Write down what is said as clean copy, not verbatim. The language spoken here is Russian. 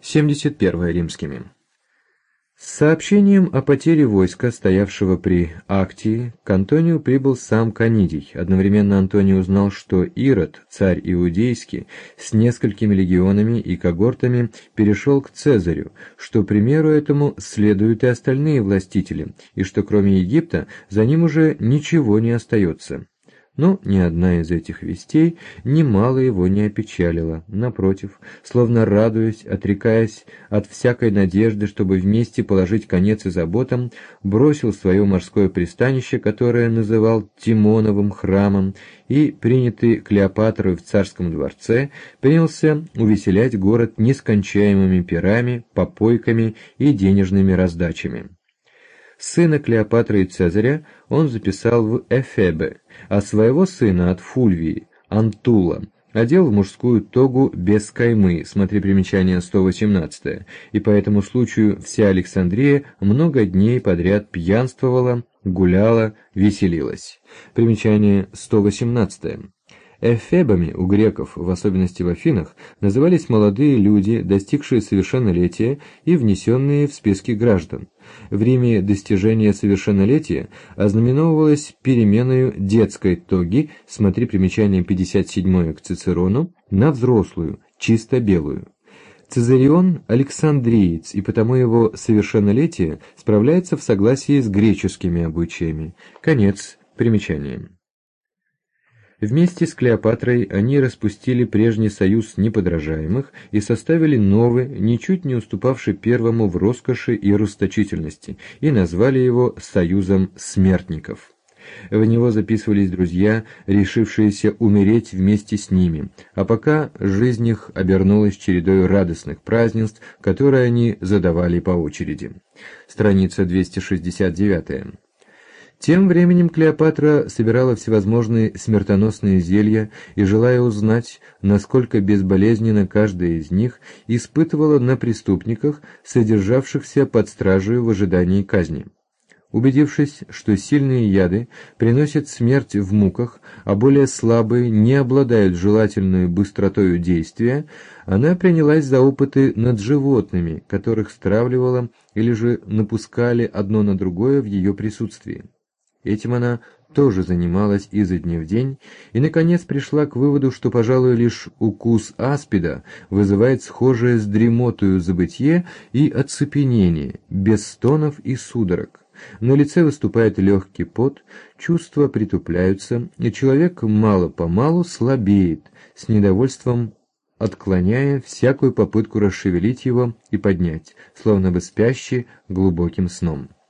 71 римскими. С сообщением о потере войска, стоявшего при Актии, к Антонию прибыл сам Канидий. Одновременно Антоний узнал, что Ирод, царь иудейский, с несколькими легионами и когортами перешел к Цезарю, что примеру этому следуют и остальные властители, и что кроме Египта за ним уже ничего не остается. Но ни одна из этих вестей немало его не опечалила. Напротив, словно радуясь, отрекаясь от всякой надежды, чтобы вместе положить конец и заботам, бросил свое морское пристанище, которое называл Тимоновым храмом, и, принятый Клеопатрой в царском дворце, принялся увеселять город нескончаемыми пирами, попойками и денежными раздачами. Сына Клеопатры и Цезаря он записал в Эфебе, а своего сына от Фульвии, Антула, одел в мужскую тогу без каймы, смотри примечание 118, и по этому случаю вся Александрия много дней подряд пьянствовала, гуляла, веселилась. Примечание 118. Эфебами у греков, в особенности в Афинах, назывались молодые люди, достигшие совершеннолетия и внесенные в списки граждан. В Риме достижение совершеннолетия ознаменовывалось переменою детской тоги, смотри примечание 57 к Цицерону, на взрослую, чисто белую. Цезарион – александриец, и потому его совершеннолетие справляется в согласии с греческими обычаями. Конец примечания. Вместе с Клеопатрой они распустили прежний союз неподражаемых и составили новый, ничуть не уступавший первому в роскоши и расточительности, и назвали его «Союзом смертников». В него записывались друзья, решившиеся умереть вместе с ними, а пока жизнь их обернулась чередой радостных празднеств, которые они задавали по очереди. Страница 269. Тем временем Клеопатра собирала всевозможные смертоносные зелья и, желая узнать, насколько безболезненно каждая из них, испытывала на преступниках, содержавшихся под стражей в ожидании казни. Убедившись, что сильные яды приносят смерть в муках, а более слабые не обладают желательной быстротою действия, она принялась за опыты над животными, которых стравливала или же напускали одно на другое в ее присутствии. Этим она тоже занималась изо дня в день и, наконец, пришла к выводу, что, пожалуй, лишь укус аспида вызывает схожее с дремотою забытье и оцепенение, без стонов и судорог. На лице выступает легкий пот, чувства притупляются, и человек мало-помалу слабеет, с недовольством отклоняя всякую попытку расшевелить его и поднять, словно бы спящий глубоким сном.